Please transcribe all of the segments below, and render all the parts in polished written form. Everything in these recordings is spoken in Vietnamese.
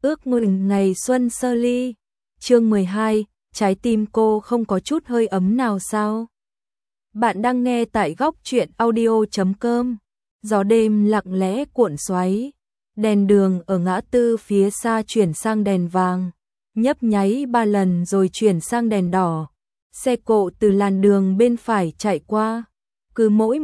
Ước mừng ngày xuân sơ ly. Chương 12, trái tim cô không có chút hơi ấm nào sao? Bạn đang nghe tại góc truyện audio.com. Gió đêm lặng lẽ cuộn xoáy, đèn đường ở ngã tư phía xa chuyển sang đèn vàng, nhấp nháy 3 lần rồi chuyển sang đèn đỏ. Xe cộ từ làn đường bên phải chạy qua, cứ mỗi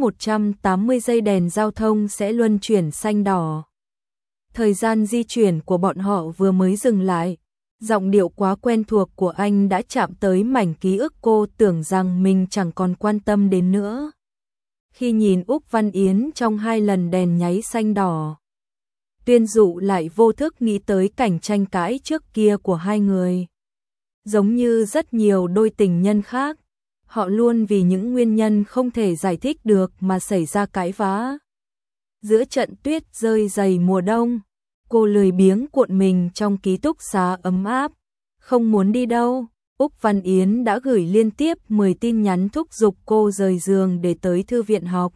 180 giây đèn giao thông sẽ luân chuyển xanh đỏ. Thời gian di chuyển của bọn họ vừa mới dừng lại, giọng điệu quá quen thuộc của anh đã chạm tới mảnh ký ức cô tưởng rằng mình chẳng còn quan tâm đến nữa. Khi nhìn Úc Văn Yến trong 2 lần đèn nháy xanh đỏ, Tuyên Dụ lại vô thức nghĩ tới cảnh tranh cãi trước kia của hai người. Giống như rất nhiều đôi tình nhân khác, họ luôn vì những nguyên nhân không thể giải thích được mà xảy ra cãi vã. Giữa trận tuyết rơi dày mùa đông, cô lười biếng cuộn mình trong ký túc xá ấm áp, không muốn đi đâu. Úc Văn Yến đã gửi liên tiếp 10 tin nhắn thúc giục cô rời giường để tới thư viện học.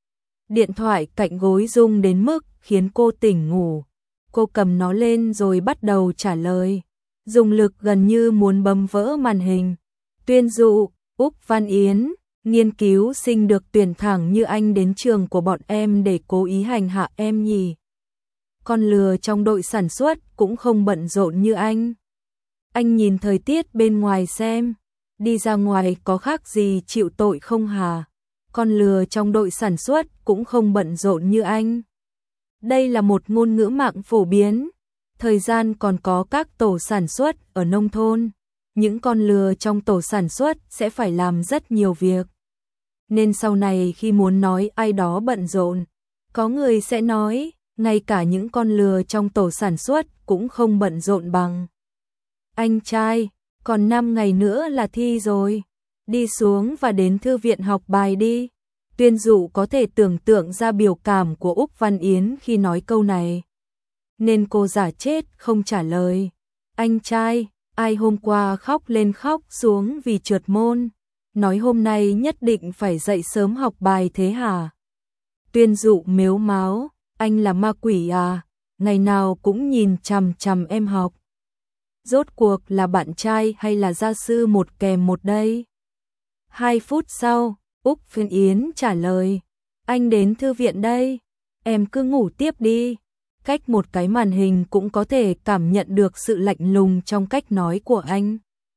Điện thoại cạnh gối rung đến mức khiến cô tỉnh ngủ. Cô cầm nó lên rồi bắt đầu trả lời, dùng lực gần như muốn bấm vỡ màn hình. Tuyên Dụ, Úc Văn Yến, nghiên cứu sinh được tuyển thẳng như anh đến trường của bọn em để cố ý hành hạ em nhỉ? Con lừa trong đội sản xuất cũng không bận rộn như anh. Anh nhìn thời tiết bên ngoài xem, đi ra ngoài có khác gì chịu tội không hả? Con lừa trong đội sản xuất cũng không bận rộn như anh. Đây là một ngôn ngữ mạng phổ biến. Thời gian còn có các tổ sản xuất ở nông thôn, những con lừa trong tổ sản xuất sẽ phải làm rất nhiều việc. Nên sau này khi muốn nói ai đó bận rộn, có người sẽ nói, ngay cả những con lừa trong tổ sản xuất cũng không bận rộn bằng. Anh trai, còn 5 ngày nữa là thi rồi, đi xuống và đến thư viện học bài đi. Tuyên Dụ có thể tưởng tượng ra biểu cảm của Úc Văn Yến khi nói câu này, nên cô giả chết không trả lời. Anh trai, ai hôm qua khóc lên khóc xuống vì trượt môn, nói hôm nay nhất định phải dậy sớm học bài thế hả? Tuyên Dụ mếu máo, anh là ma quỷ à, ngày nào cũng nhìn chằm chằm em học. Rốt cuộc là bạn trai hay là gia sư một kèm một đây? 2 phút sau, Úc Văn Yến trả lời, anh đến thư viện đây, em cứ ngủ tiếp đi. Cách một cái màn hình cũng có thể cảm nhận được sự lạnh lùng trong cách nói của anh.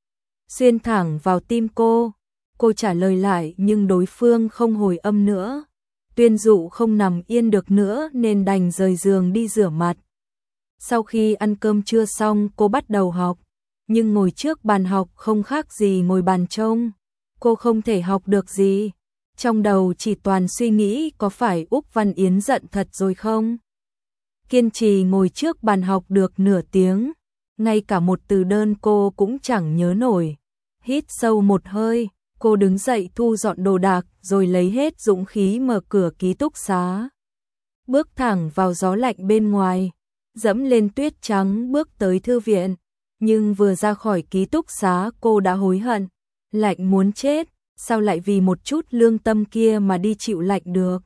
Xuyên thẳng vào tim cô trả lời lại nhưng đối phương không hồi âm nữa. Tuyên Dụ không nằm yên được nữa nên đành rời giường đi rửa mặt. Sau khi ăn cơm trưa xong cô bắt đầu học, nhưng ngồi trước bàn học không khác gì ngồi bàn trông. Cô không thể học được gì, trong đầu chỉ toàn suy nghĩ có phải Úc Văn Yến giận thật rồi không? Kiên trì ngồi trước bàn học được nửa tiếng, ngay cả một từ đơn cô cũng chẳng nhớ nổi. Hít sâu một hơi, cô đứng dậy thu dọn đồ đạc rồi lấy hết dũng khí mở cửa ký túc xá. Bước thẳng vào gió lạnh bên ngoài, dẫm lên tuyết trắng bước tới thư viện. Nhưng vừa ra khỏi ký túc xá cô đã hối hận, lạnh muốn chết, sao lại vì một chút lương tâm kia mà đi chịu lạnh được.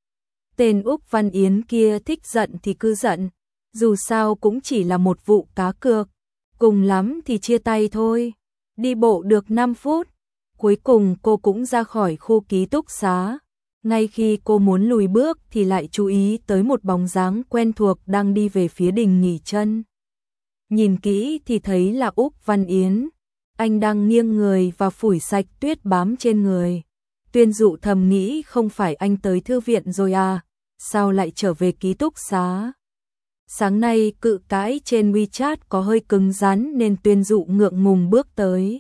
Tên Úc Văn Yến kia thích giận thì cứ giận, dù sao cũng chỉ là một vụ cá cược, cùng lắm thì chia tay thôi. Đi bộ được 5 phút, cuối cùng cô cũng ra khỏi khu ký túc xá. Ngay khi cô muốn lùi bước thì lại chú ý tới một bóng dáng quen thuộc đang đi về phía đình nghỉ chân. Nhìn kỹ thì thấy là Úc Văn Yến, anh đang nghiêng người và phủi sạch tuyết bám trên người. Tuyên Dụ thầm nghĩ không phải anh tới thư viện rồi à, sao lại trở về ký túc xá? Sáng nay cự cãi trên WeChat có hơi cứng rắn nên Tuyên Dụ ngượng ngùng bước tới.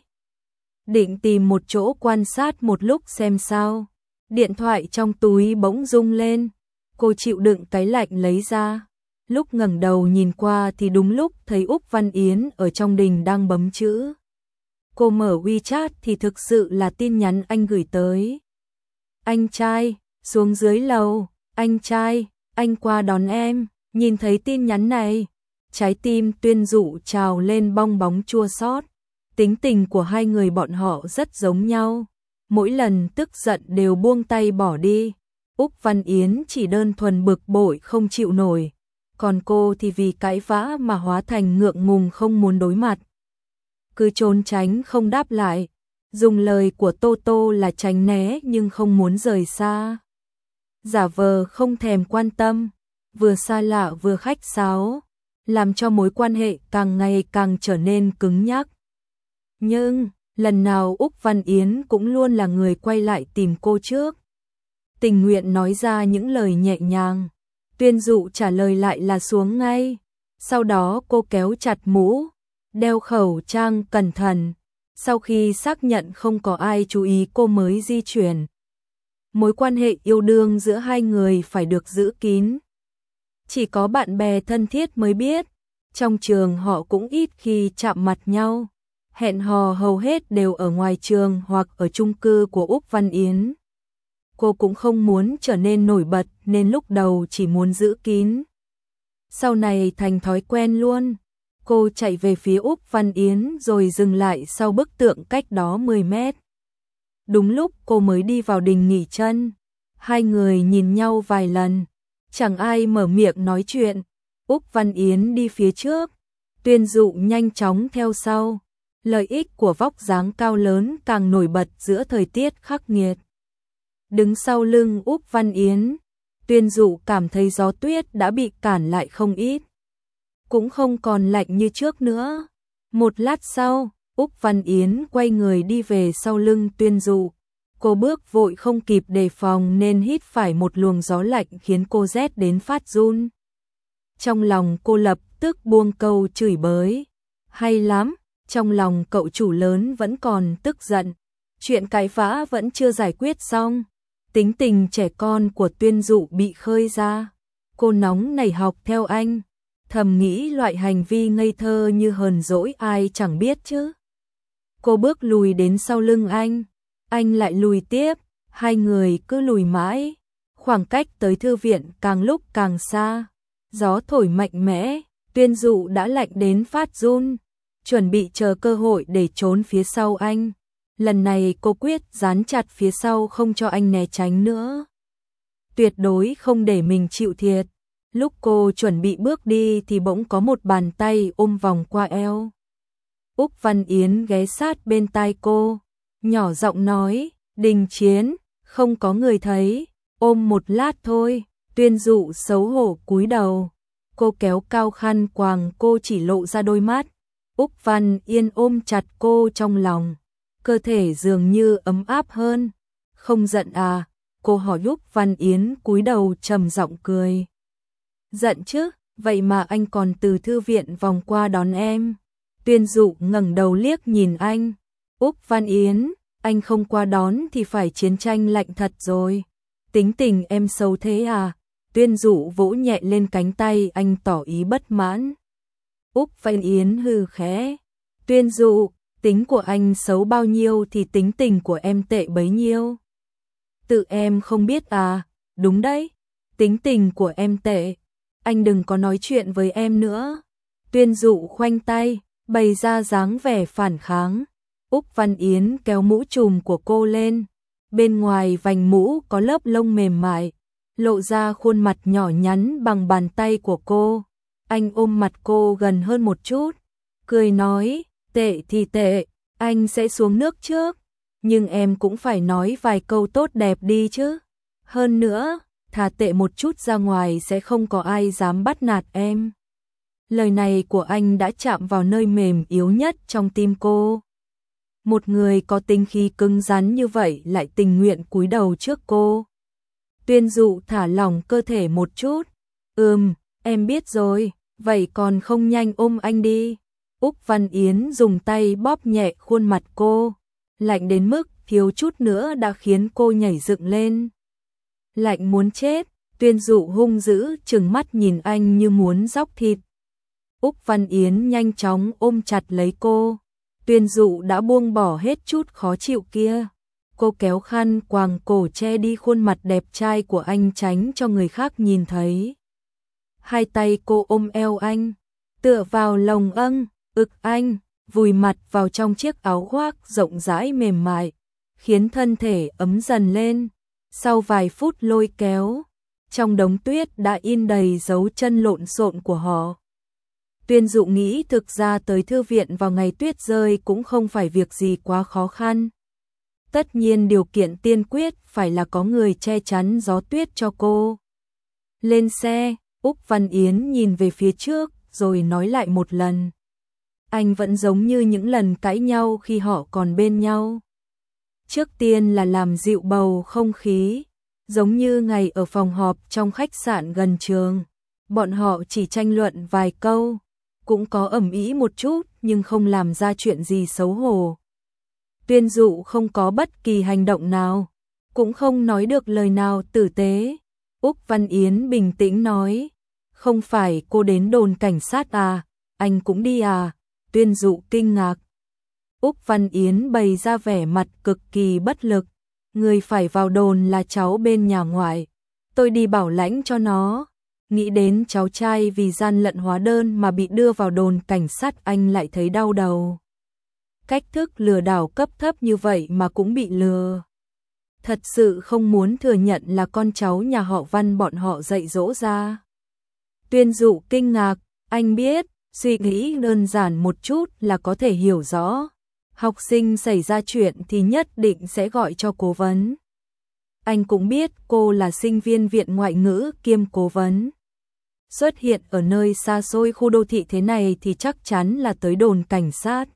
Định tìm một chỗ quan sát một lúc xem sao. Điện thoại trong túi bỗng rung lên, cô chịu đựng cái lạnh lấy ra. Lúc ngẩng đầu nhìn qua thì đúng lúc thấy Úc Văn Yến ở trong đình đang bấm chữ. Cô mở WeChat thì thực sự là tin nhắn anh gửi tới. Anh trai, xuống dưới lầu, anh trai, anh qua đón em. Nhìn thấy tin nhắn này, trái tim Tuyên Dụ trào lên bong bóng chua xót. Tính tình của hai người bọn họ rất giống nhau, mỗi lần tức giận đều buông tay bỏ đi. Úc Văn Yến chỉ đơn thuần bực bội không chịu nổi, còn cô thì vì cãi vã mà hóa thành ngượng ngùng không muốn đối mặt. Cứ trốn tránh không đáp lại, dùng lời của Tô Tô là tránh né nhưng không muốn rời xa. Giả vờ không thèm quan tâm, vừa xa lạ vừa khách sáo, làm cho mối quan hệ càng ngày càng trở nên cứng nhắc. Nhưng, lần nào Úc Văn Yến cũng luôn là người quay lại tìm cô trước. Tình nguyện nói ra những lời nhẹ nhàng. Tuyên Dụ trả lời lại là xuống ngay. Sau đó cô kéo chặt mũ, đeo khẩu trang cẩn thận. Sau khi xác nhận không có ai chú ý cô mới di chuyển. Mối quan hệ yêu đương giữa hai người phải được giữ kín. Chỉ có bạn bè thân thiết mới biết. Trong trường họ cũng ít khi chạm mặt nhau. Hẹn hò hầu hết đều ở ngoài trường hoặc ở chung cư của Úc Văn Yến. Cô cũng không muốn trở nên nổi bật nên lúc đầu chỉ muốn giữ kín. Sau này thành thói quen luôn. Cô chạy về phía Úc Văn Yến rồi dừng lại sau bức tượng cách đó 10 mét. Đúng lúc cô mới đi vào đình nghỉ chân. Hai người nhìn nhau vài lần. Chẳng ai mở miệng nói chuyện. Úc Văn Yến đi phía trước. Tuyên Dụ nhanh chóng theo sau. Lợi ích của vóc dáng cao lớn càng nổi bật giữa thời tiết khắc nghiệt. Đứng sau lưng Úc Văn Yến, Tuyên Dụ cảm thấy gió tuyết đã bị cản lại không ít. Cũng không còn lạnh như trước nữa. Một lát sau, Úc Văn Yến quay người đi về sau lưng Tuyên Dụ. Cô bước vội không kịp đề phòng nên hít phải một luồng gió lạnh khiến cô rét đến phát run. Trong lòng cô lập tức buông câu chửi bới. Hay lắm, trong lòng cậu chủ lớn vẫn còn tức giận. Chuyện cãi vã vẫn chưa giải quyết xong. Tính tình trẻ con của Tuyên Dụ bị khơi ra. Cô nóng nảy học theo anh. Thầm nghĩ loại hành vi ngây thơ như hờn dỗi ai chẳng biết chứ. Cô bước lùi đến sau lưng anh lại lùi tiếp, hai người cứ lùi mãi. Khoảng cách tới thư viện càng lúc càng xa. Gió thổi mạnh mẽ, Tuyên Dụ đã lạnh đến phát run, chuẩn bị chờ cơ hội để trốn phía sau anh. Lần này cô quyết dán chặt phía sau không cho anh né tránh nữa. Tuyệt đối không để mình chịu thiệt. Lúc cô chuẩn bị bước đi thì bỗng có một bàn tay ôm vòng qua eo. Úc Văn Yến ghé sát bên tai cô, nhỏ giọng nói, Đình Chiến, không có người thấy, ôm một lát thôi. Tuyên Dụ xấu hổ cúi đầu. Cô kéo cao khăn quàng cô chỉ lộ ra đôi mắt. Úc Văn Yến ôm chặt cô trong lòng. Cơ thể dường như ấm áp hơn. Không giận à? Cô hỏi. Úc Văn Yến cúi đầu trầm giọng cười. Giận chứ, vậy mà anh còn từ thư viện vòng qua đón em. Tuyên Dụ ngẩng đầu liếc nhìn anh. Úc Văn Yến, anh không qua đón thì phải chiến tranh lạnh thật rồi. Tính tình em xấu thế à? Tuyên Dụ vỗ nhẹ lên cánh tay anh tỏ ý bất mãn. Úc Văn Yến hừ khẽ. Tuyên Dụ, tính của anh xấu bao nhiêu thì tính tình của em tệ bấy nhiêu. Tự em không biết à? Đúng đấy, tính tình của em tệ. Anh đừng có nói chuyện với em nữa. Tuyên Dụ khoanh tay, bày ra dáng vẻ phản kháng. Úc Văn Yến kéo mũ trùm của cô lên. Bên ngoài vành mũ có lớp lông mềm mại, lộ ra khuôn mặt nhỏ nhắn bằng bàn tay của cô. Anh ôm mặt cô gần hơn một chút, cười nói, tệ thì tệ, anh sẽ xuống nước trước. Nhưng em cũng phải nói vài câu tốt đẹp đi chứ. Hơn nữa, thà tệ một chút ra ngoài sẽ không có ai dám bắt nạt em. Lời này của anh đã chạm vào nơi mềm yếu nhất trong tim cô. Một người có tính khí cứng rắn như vậy lại tình nguyện cúi đầu trước cô. Tuyên Dụ thả lỏng cơ thể một chút. Em biết rồi, vậy còn không nhanh ôm anh đi. Úc Văn Yến dùng tay bóp nhẹ khuôn mặt cô, lạnh đến mức thiếu chút nữa đã khiến cô nhảy dựng lên. Lạnh muốn chết, Tuyên Dụ hung dữ trừng mắt nhìn anh như muốn róc thịt. Úc Văn Yến nhanh chóng ôm chặt lấy cô. Tuyên Dụ đã buông bỏ hết chút khó chịu kia. Cô kéo khăn quàng cổ che đi khuôn mặt đẹp trai của anh tránh cho người khác nhìn thấy. Hai tay cô ôm eo anh, tựa vào lồng ực anh, vùi mặt vào trong chiếc áo khoác rộng rãi mềm mại, khiến thân thể ấm dần lên. Sau vài phút lôi kéo, Trong đống tuyết đã in đầy dấu chân lộn xộn của họ. Tuyên Dụ nghĩ thực ra tới thư viện vào ngày tuyết rơi cũng không phải việc gì quá khó khăn. Tất nhiên điều kiện tiên quyết phải là có người che chắn gió tuyết cho cô. Lên xe, Úc Văn Yến nhìn về phía trước rồi nói lại một lần. Anh vẫn giống như những lần cãi nhau khi họ còn bên nhau. Trước tiên là làm dịu bầu không khí, giống như ngày ở phòng họp trong khách sạn gần trường. Bọn họ chỉ tranh luận vài câu, cũng có ầm ĩ một chút nhưng không làm ra chuyện gì xấu hổ. Tuyên Dụ không có bất kỳ hành động nào, cũng không nói được lời nào tử tế. Úc Văn Yến bình tĩnh nói, không phải cô đến đồn cảnh sát à, anh cũng đi à? Tuyên Dụ kinh ngạc. Úc Văn Yến bày ra vẻ mặt cực kỳ bất lực, người phải vào đồn là cháu bên nhà ngoại, tôi đi bảo lãnh cho nó. Nghĩ đến cháu trai vì gian lận hóa đơn mà bị đưa vào đồn cảnh sát anh lại thấy đau đầu. Cách thức lừa đảo cấp thấp như vậy mà cũng bị lừa. Thật sự không muốn thừa nhận là con cháu nhà họ Văn bọn họ dạy dỗ ra. Tuyên Dụ kinh ngạc, anh biết, suy nghĩ đơn giản một chút là có thể hiểu rõ. Học sinh xảy ra chuyện thì nhất định sẽ gọi cho cố vấn. Anh cũng biết cô là sinh viên viện ngoại ngữ kiêm cố vấn. Xuất hiện ở nơi xa xôi khu đô thị thế này thì chắc chắn là tới đồn cảnh sát.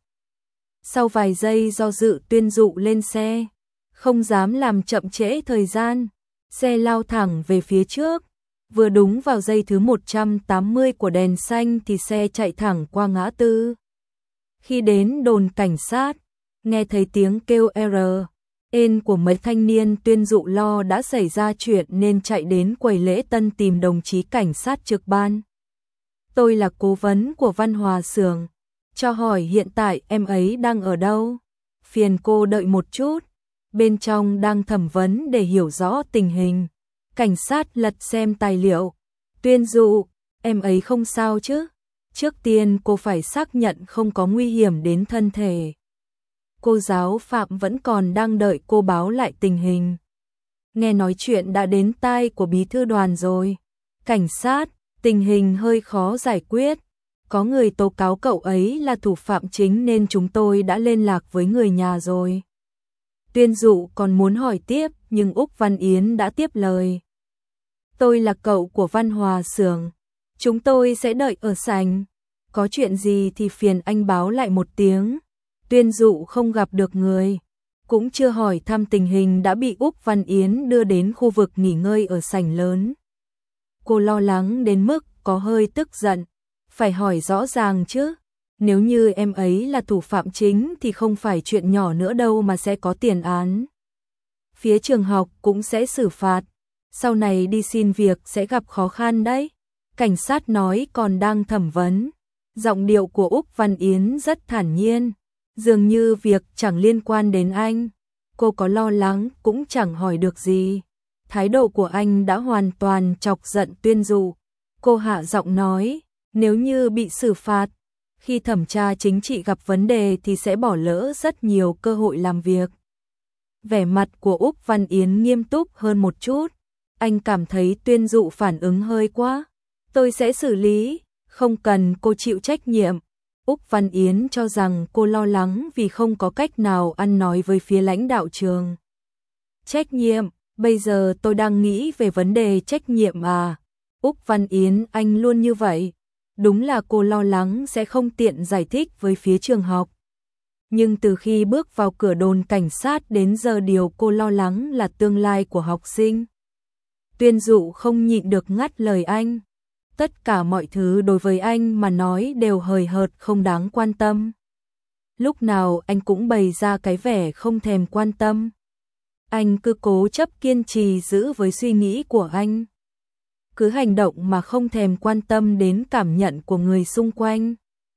Sau vài giây do dự, Tuyên Dụ lên xe, không dám làm chậm trễ thời gian. Xe lao thẳng về phía trước, vừa đúng vào giây thứ 180 của đèn xanh thì xe chạy thẳng qua ngã tư. Khi đến đồn cảnh sát, nghe thấy tiếng kêu R.N. của mấy thanh niên, Tuyên Dụ lo đã xảy ra chuyện nên chạy đến quầy lễ tân tìm đồng chí cảnh sát trực ban. Tôi là cố vấn của Văn Hòa xưởng, cho hỏi hiện tại em ấy đang ở đâu? Phiền cô đợi một chút, bên trong đang thẩm vấn để hiểu rõ tình hình. Cảnh sát lật xem tài liệu. Tuyên Dụ, em ấy không sao chứ? Trước tiên cô phải xác nhận không có nguy hiểm đến thân thể. Cô giáo Phạm vẫn còn đang đợi cô báo lại tình hình. Nghe nói chuyện đã đến tai của bí thư đoàn rồi. Cảnh sát, tình hình hơi khó giải quyết. Có người tố cáo cậu ấy là thủ phạm chính nên chúng tôi đã liên lạc với người nhà rồi. Tuyên Dụ còn muốn hỏi tiếp nhưng Úc Văn Yến đã tiếp lời. Tôi là cậu của Văn Hòa xưởng, chúng tôi sẽ đợi ở sảnh. Có chuyện gì thì phiền anh báo lại một tiếng. Tuyên Dụ không gặp được người, cũng chưa hỏi thăm tình hình đã bị Úc Văn Yến đưa đến khu vực nghỉ ngơi ở sảnh lớn. Cô lo lắng đến mức có hơi tức giận, phải hỏi rõ ràng chứ. Nếu như em ấy là thủ phạm chính thì không phải chuyện nhỏ nữa đâu mà sẽ có tiền án. Phía trường học cũng sẽ xử phạt, sau này đi xin việc sẽ gặp khó khăn đấy. Cảnh sát nói còn đang thẩm vấn. Giọng điệu của Úc Văn Yến rất thản nhiên, dường như việc chẳng liên quan đến anh. Cô có lo lắng cũng chẳng hỏi được gì. Thái độ của anh đã hoàn toàn chọc giận Tuyên Dụ. Cô hạ giọng nói, nếu như bị xử phạt, khi thẩm tra chính trị gặp vấn đề thì sẽ bỏ lỡ rất nhiều cơ hội làm việc. Vẻ mặt của Úc Văn Yến nghiêm túc hơn một chút. Anh cảm thấy Tuyên Dụ phản ứng hơi quá. Tôi sẽ xử lý, không cần cô chịu trách nhiệm. Úc Văn Yến cho rằng cô lo lắng vì không có cách nào ăn nói với phía lãnh đạo trường. Trách nhiệm, bây giờ tôi đang nghĩ về vấn đề trách nhiệm à. Úc Văn Yến, anh luôn như vậy. Đúng là cô lo lắng sẽ không tiện giải thích với phía trường học. Nhưng từ khi bước vào cửa đồn cảnh sát đến giờ điều cô lo lắng là tương lai của học sinh. Tuyên Dụ không nhịn được ngắt lời anh. Tất cả mọi thứ đối với anh mà nói đều hời hợt không đáng quan tâm. Lúc nào anh cũng bày ra cái vẻ không thèm quan tâm. Anh cứ cố chấp kiên trì giữ với suy nghĩ của anh. Cứ hành động mà không thèm quan tâm đến cảm nhận của người xung quanh.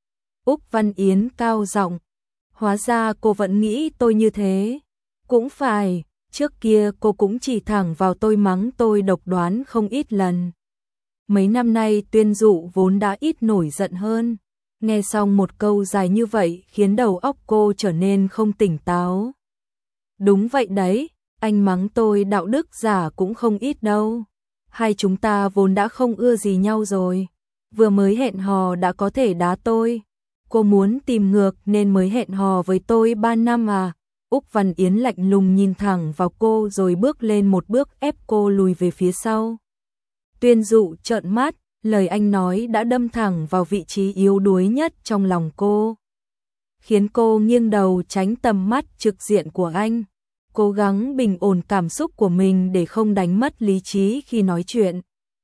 Úc Văn Yến cao giọng, hóa ra cô vẫn nghĩ tôi như thế. Cũng phải, trước kia cô cũng chỉ thẳng vào tôi mắng tôi độc đoán không ít lần. Mấy năm nay Tuyên Dụ vốn đã ít nổi giận hơn. Nghe xong một câu dài như vậy khiến đầu óc cô trở nên không tỉnh táo. Đúng vậy đấy, anh mắng tôi đạo đức giả cũng không ít đâu. hai chúng ta vốn đã không ưa gì nhau rồi. Vừa mới hẹn hò đã có thể đá tôi. Cô muốn tìm ngược nên mới hẹn hò với tôi 3 năm à? Úc Văn Yến lạnh lùng nhìn thẳng vào cô rồi bước lên một bước ép cô lùi về phía sau. Tuyên Dụ trợn mắt, lời anh nói đã đâm thẳng vào vị trí yếu đuối nhất trong lòng cô, khiến cô nghiêng đầu tránh tầm mắt trực diện của anh, cố gắng bình ổn cảm xúc của mình để không đánh mất lý trí khi nói chuyện.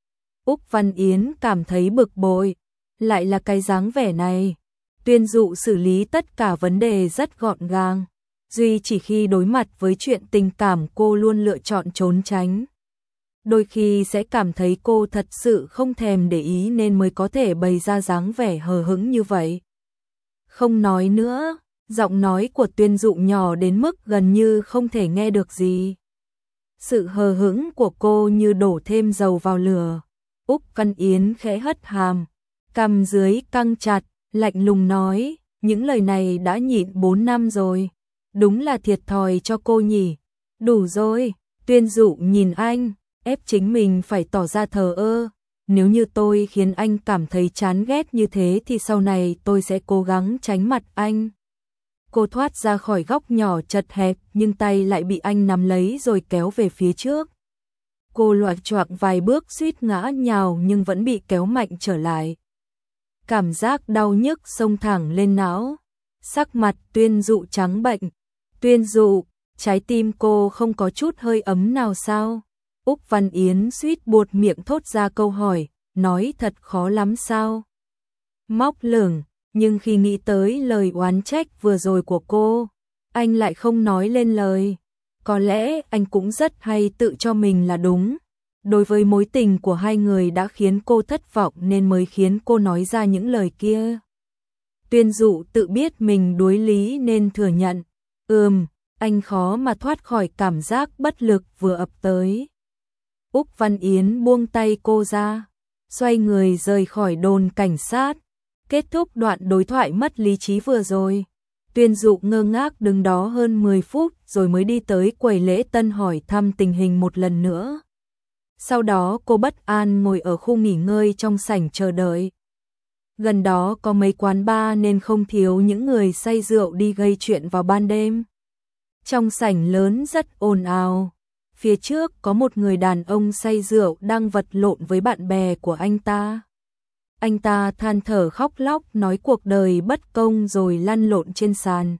Úc Văn Yến cảm thấy bực bội, lại là cái dáng vẻ này. Tuyên Dụ xử lý tất cả vấn đề rất gọn gàng, duy chỉ khi đối mặt với chuyện tình cảm cô luôn lựa chọn trốn tránh. Đôi khi sẽ cảm thấy cô thật sự không thèm để ý nên mới có thể bày ra dáng vẻ hờ hững như vậy. Không nói nữa, giọng nói của Tuyên Dụ nhỏ đến mức gần như không thể nghe được gì. Sự hờ hững của cô như đổ thêm dầu vào lửa. Úc Văn Yến khẽ hất hàm, cằm dưới căng chặt, lạnh lùng nói, những lời này đã nhịn 4 năm rồi. Đúng là thiệt thòi cho cô nhỉ. Đủ rồi, Tuyên Dụ nhìn anh, ép chính mình phải tỏ ra thờ ơ. Nếu như tôi khiến anh cảm thấy chán ghét như thế thì sau này tôi sẽ cố gắng tránh mặt anh. Cô thoát ra khỏi góc nhỏ chật hẹp nhưng tay lại bị anh nắm lấy rồi kéo về phía trước. Cô loạng choạng vài bước suýt ngã nhào nhưng vẫn bị kéo mạnh trở lại. Cảm giác đau nhức xông thẳng lên não. Sắc mặt Tuyên Dụ trắng bệnh. Tuyên Dụ, trái tim cô không có chút hơi ấm nào sao? Úc Văn Yến suýt buột miệng thốt ra câu hỏi, nói thật khó lắm sao? Móc lửng, nhưng khi nghĩ tới lời oán trách vừa rồi của cô, anh lại không nói lên lời. Có lẽ anh cũng rất hay tự cho mình là đúng. Đối với mối tình của hai người đã khiến cô thất vọng nên mới khiến cô nói ra những lời kia. Tuyên Dụ tự biết mình đuối lý nên thừa nhận. Anh khó mà thoát khỏi cảm giác bất lực vừa ập tới. Úc Văn Yến buông tay cô ra, xoay người rời khỏi đồn cảnh sát, kết thúc đoạn đối thoại mất lý trí vừa rồi. Tuyên Dụ ngơ ngác đứng đó hơn 10 phút rồi mới đi tới quầy lễ tân hỏi thăm tình hình một lần nữa. Sau đó cô bất an ngồi ở khu nghỉ ngơi trong sảnh chờ đợi. Gần đó có mấy quán bar nên không thiếu những người say rượu đi gây chuyện vào ban đêm. Trong sảnh lớn rất ồn ào. Phía trước có một người đàn ông say rượu đang vật lộn với bạn bè của anh ta. Anh ta than thở khóc lóc nói cuộc đời bất công rồi lăn lộn trên sàn.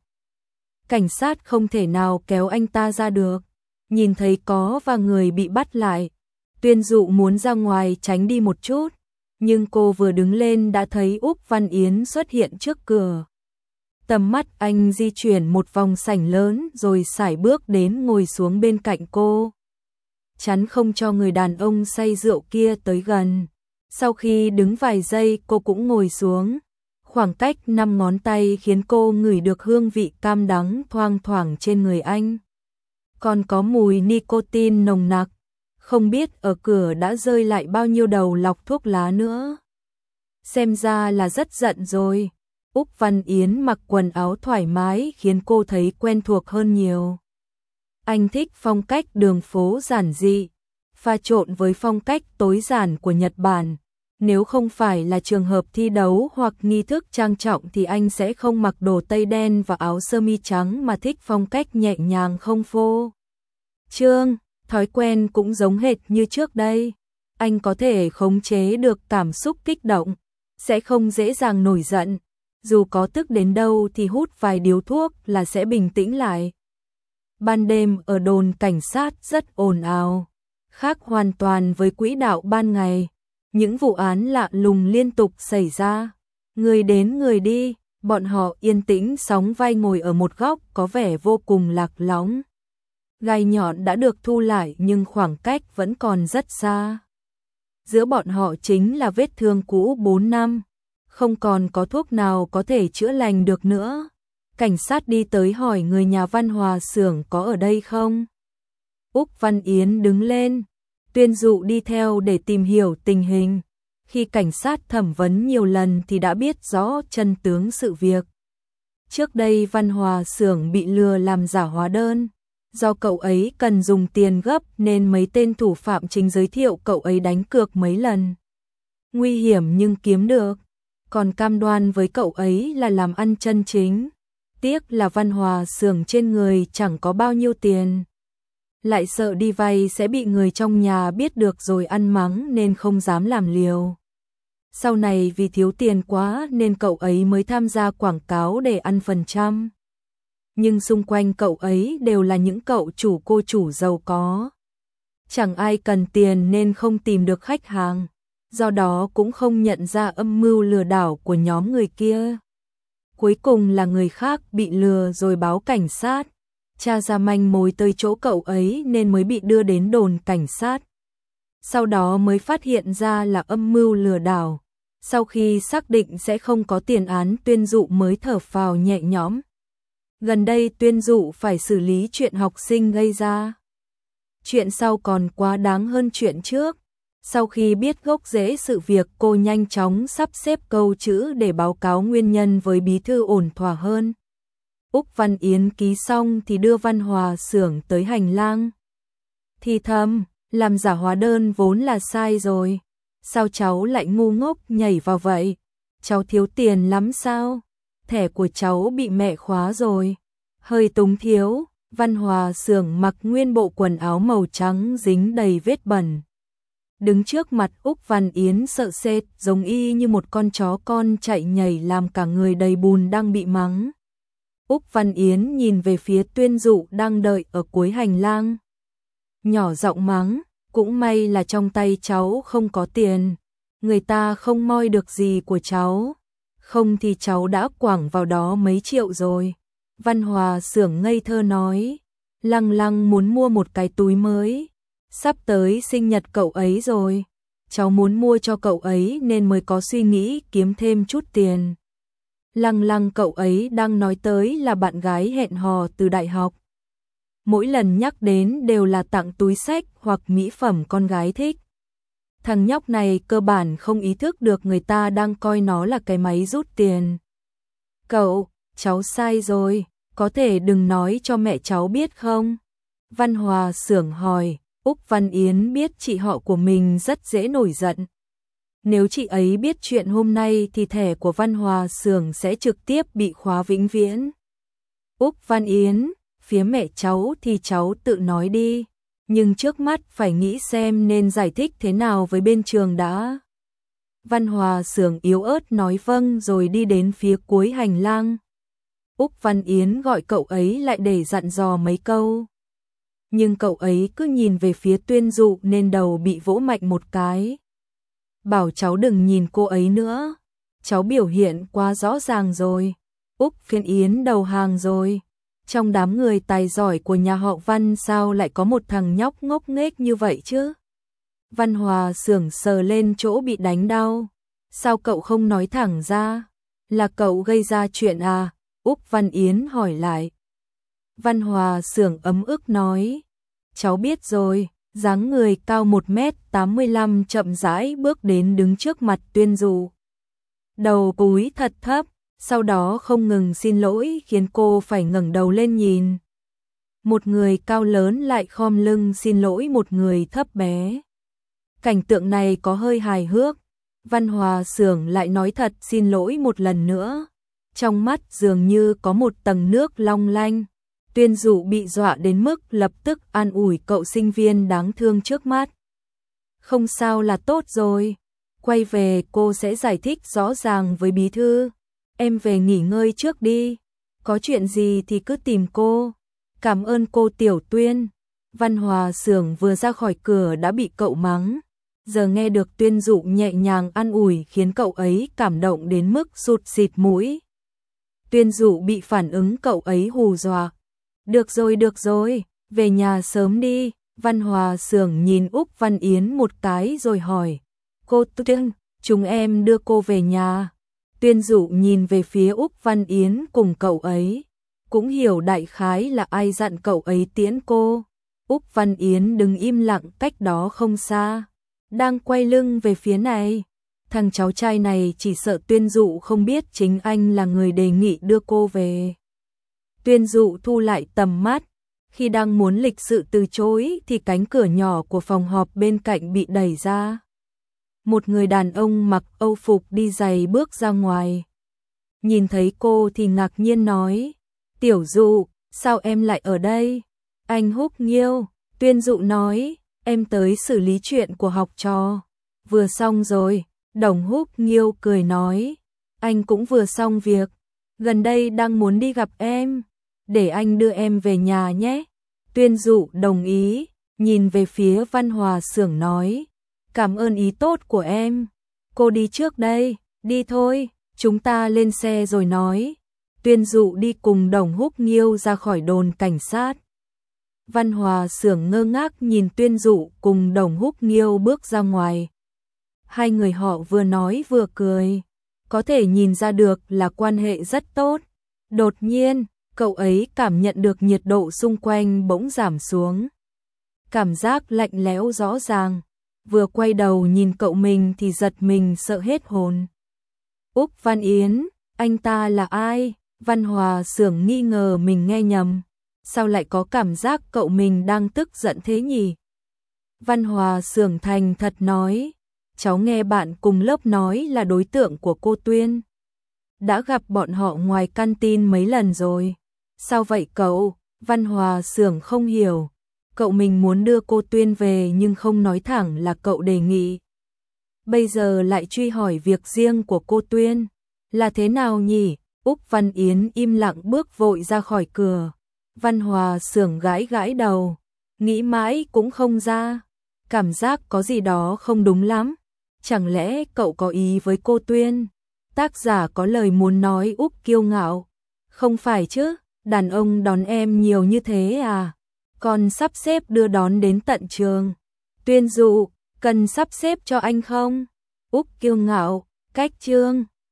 Cảnh sát không thể nào kéo anh ta ra được. Nhìn thấy có và người bị bắt lại. Tuyên Dụ muốn ra ngoài tránh đi một chút. Nhưng cô vừa đứng lên đã thấy Úc Văn Yến xuất hiện trước cửa. Tầm mắt anh di chuyển một vòng sảnh lớn rồi sải bước đến ngồi xuống bên cạnh cô. Chắn không cho người đàn ông say rượu kia tới gần. Sau khi đứng vài giây cô cũng ngồi xuống. Khoảng cách 5 ngón tay khiến cô ngửi được hương vị cam đắng thoang thoảng trên người anh. Còn có mùi nicotine nồng nặc. Không biết ở cửa đã rơi lại bao nhiêu đầu lọc thuốc lá nữa. Xem ra là rất giận rồi. Úc Văn Yến mặc quần áo thoải mái khiến cô thấy quen thuộc hơn nhiều. Anh thích phong cách đường phố giản dị, pha trộn với phong cách tối giản của Nhật Bản. Nếu không phải là trường hợp thi đấu hoặc nghi thức trang trọng thì anh sẽ không mặc đồ tây đen và áo sơ mi trắng mà thích phong cách nhẹ nhàng không phô trương. Thói quen cũng giống hệt như trước đây. Anh có thể khống chế được cảm xúc kích động, sẽ không dễ dàng nổi giận. Dù có tức đến đâu thì hút vài điếu thuốc là sẽ bình tĩnh lại. Ban đêm ở đồn cảnh sát rất ồn ào, khác hoàn toàn với quỹ đạo ban ngày. Những vụ án lạ lùng liên tục xảy ra. Người đến người đi, bọn họ yên tĩnh sóng vai ngồi ở một góc có vẻ vô cùng lạc lõng. Gai nhọn đã được thu lại nhưng khoảng cách vẫn còn rất xa. Giữa bọn họ chính là vết thương cũ 4 năm. Không còn có thuốc nào có thể chữa lành được nữa. Cảnh sát đi tới hỏi người nhà Văn Hòa xưởng có ở đây không? Úc Văn Yến đứng lên. Tuyên Dụ đi theo để tìm hiểu tình hình. Khi cảnh sát thẩm vấn nhiều lần thì đã biết rõ chân tướng sự việc. Trước đây Văn Hòa xưởng bị lừa làm giả hóa đơn. Do cậu ấy cần dùng tiền gấp nên mấy tên thủ phạm chính giới thiệu cậu ấy đánh cược mấy lần. Nguy hiểm nhưng kiếm được, còn cam đoan với cậu ấy là làm ăn chân chính. Tiếc là Văn Hòa Xưởng trên người chẳng có bao nhiêu tiền. Lại sợ đi vay sẽ bị người trong nhà biết được rồi ăn mắng nên không dám làm liều. Sau này vì thiếu tiền quá nên cậu ấy mới tham gia quảng cáo để ăn phần trăm. Nhưng xung quanh cậu ấy đều là những cậu chủ cô chủ giàu có. Chẳng ai cần tiền nên không tìm được khách hàng, do đó cũng không nhận ra âm mưu lừa đảo của nhóm người kia. Cuối cùng là người khác bị lừa rồi báo cảnh sát. Tra ra manh mối tới chỗ cậu ấy nên mới bị đưa đến đồn cảnh sát. Sau đó mới phát hiện ra là âm mưu lừa đảo. Sau khi xác định sẽ không có tiền án, Tuyên Dụ mới thở phào nhẹ nhõm. Gần đây Tuyên Dụ phải xử lý chuyện học sinh gây ra. Chuyện sau còn quá đáng hơn chuyện trước. Sau khi biết gốc rễ sự việc, cô nhanh chóng sắp xếp câu chữ để báo cáo nguyên nhân với bí thư ổn thỏa hơn. Úc Văn Yến ký xong thì đưa Văn Hòa Xưởng tới hành lang. Thì thầm, làm giả hóa đơn vốn là sai rồi. Sao cháu lại ngu ngốc nhảy vào vậy? Cháu thiếu tiền lắm sao? Thẻ của cháu bị mẹ khóa rồi. Hơi túng thiếu. Văn Hòa Xưởng mặc nguyên bộ quần áo màu trắng dính đầy vết bẩn. Đứng trước mặt Úc Văn Yến sợ sệt, giống y như một con chó con chạy nhảy làm cả người đầy bùn đang bị mắng. Úc Văn Yến nhìn về phía Tuyên Dụ đang đợi ở cuối hành lang. Nhỏ giọng mắng, cũng may là trong tay cháu không có tiền. Người ta không moi được gì của cháu. Không thì cháu đã quẳng vào đó mấy triệu rồi. Văn Hòa Xưởng ngây thơ nói, Lăng Lăng muốn mua một cái túi mới. Sắp tới sinh nhật cậu ấy rồi. Cháu muốn mua cho cậu ấy nên mới có suy nghĩ kiếm thêm chút tiền. Lăng Lăng cậu ấy đang nói tới là bạn gái hẹn hò từ đại học. Mỗi lần nhắc đến đều là tặng túi xách hoặc mỹ phẩm con gái thích. Thằng nhóc này cơ bản không ý thức được người ta đang coi nó là cái máy rút tiền. Cậu, cháu sai rồi, có thể đừng nói cho mẹ cháu biết không? Văn Hòa Xưởng hỏi. Úc Văn Yến biết chị họ của mình rất dễ nổi giận. Nếu chị ấy biết chuyện hôm nay thì thẻ của Văn Hòa Xưởng sẽ trực tiếp bị khóa vĩnh viễn. Úc Văn Yến, phía mẹ cháu thì cháu tự nói đi, nhưng trước mắt phải nghĩ xem nên giải thích thế nào với bên trường đã. Văn Hòa Xưởng yếu ớt nói vâng rồi đi đến phía cuối hành lang. Úc Văn Yến gọi cậu ấy lại để dặn dò mấy câu. Nhưng cậu ấy cứ nhìn về phía Tuyên Dụ nên đầu bị vỗ mạnh một cái. Bảo cháu đừng nhìn cô ấy nữa. Cháu biểu hiện quá rõ ràng rồi. Úc Văn Yến đầu hàng rồi. Trong đám người tài giỏi của nhà họ Văn sao lại có một thằng nhóc ngốc nghếch như vậy chứ? Văn Hòa Xưởng sờ lên chỗ bị đánh đau. Sao cậu không nói thẳng ra? Là cậu gây ra chuyện à? Úc Văn Yến hỏi lại. Văn Hòa Xưởng ấm ức nói, cháu biết rồi. Dáng người cao 1m85 chậm rãi bước đến đứng trước mặt Tuyên Dụ. Đầu cúi thật thấp, sau đó không ngừng xin lỗi khiến cô phải ngẩng đầu lên nhìn. Một người cao lớn lại khom lưng xin lỗi một người thấp bé. Cảnh tượng này có hơi hài hước. Văn Hòa Xưởng lại nói thật xin lỗi một lần nữa. Trong mắt dường như có một tầng nước long lanh. Tuyên Dụ bị dọa đến mức lập tức an ủi cậu sinh viên đáng thương trước mắt. Không sao là tốt rồi. Quay về cô sẽ giải thích rõ ràng với bí thư. Em về nghỉ ngơi trước đi. Có chuyện gì thì cứ tìm cô. Cảm ơn cô Tiểu Tuyên. Văn Hòa Xưởng vừa ra khỏi cửa đã bị cậu mắng. Giờ nghe được Tuyên Dụ nhẹ nhàng an ủi khiến cậu ấy cảm động đến mức sụt xịt mũi. Tuyên Dụ bị phản ứng cậu ấy hù dọa. Được rồi, về nhà sớm đi. Văn Hòa Xưởng nhìn Úc Văn Yến một cái rồi hỏi. Cô Tuyên, chúng em đưa cô về nhà. Tuyên Dụ nhìn về phía Úc Văn Yến cùng cậu ấy. Cũng hiểu đại khái là ai dặn cậu ấy tiễn cô. Úc Văn Yến đứng im lặng cách đó không xa. Đang quay lưng về phía này. Thằng cháu trai này chỉ sợ Tuyên Dụ không biết chính anh là người đề nghị đưa cô về. Tuyên Dụ thu lại tầm mắt, Khi đang muốn lịch sự từ chối thì cánh cửa nhỏ của phòng họp bên cạnh bị đẩy ra. Một người đàn ông mặc âu phục đi giày bước ra ngoài. Nhìn thấy cô thì ngạc nhiên nói, Tiểu Dụ, sao em lại ở đây? Anh Húc Nghiêu, Tuyên Dụ nói, em tới xử lý chuyện của học trò. Vừa xong rồi, Đồng Húc Nghiêu cười nói, anh cũng vừa xong việc, gần đây đang muốn đi gặp em, để anh đưa em về nhà nhé. Tuyên Dụ đồng ý, nhìn về phía Văn Hòa Xưởng nói, cảm ơn ý tốt của em, cô đi trước đây, đi thôi, chúng ta lên xe rồi nói. Tuyên Dụ đi cùng Đồng Húc Nghiêu ra khỏi đồn cảnh sát. Văn Hòa Xưởng ngơ ngác nhìn Tuyên Dụ cùng Đồng Húc Nghiêu bước ra ngoài. Hai người họ vừa nói vừa cười, có thể nhìn ra được là quan hệ rất tốt. Đột nhiên, cậu ấy cảm nhận được nhiệt độ xung quanh bỗng giảm xuống. Cảm giác lạnh lẽo rõ ràng, vừa quay đầu nhìn cậu mình thì giật mình sợ hết hồn. Úc Văn Yến, anh ta là ai? Văn Hòa Xưởng nghi ngờ mình nghe nhầm. Sao lại có cảm giác cậu mình đang tức giận thế nhỉ? Văn Hòa Xưởng thành thật nói, cháu nghe bạn cùng lớp nói là đối tượng của cô Tuyên. Đã gặp bọn họ ngoài canteen mấy lần rồi. Sao vậy cậu? Văn Hòa Xưởng không hiểu. Cậu mình muốn đưa cô Tuyên về nhưng không nói thẳng là cậu đề nghị. Bây giờ lại truy hỏi việc riêng của cô Tuyên. Là thế nào nhỉ? Úc Văn Yến im lặng bước vội ra khỏi cửa. Văn Hòa Xưởng gãi gãi đầu. Nghĩ mãi cũng không ra. Cảm giác có gì đó không đúng lắm. Chẳng lẽ cậu có ý với cô Tuyên? Tác giả có lời muốn nói. Úc kiêu ngạo. Không phải chứ, đàn ông đón em nhiều như thế à? Còn sắp xếp đưa đón đến tận trường. Tuyên Dụ, cần sắp xếp cho anh không? Úc kiêu ngạo, cách chương.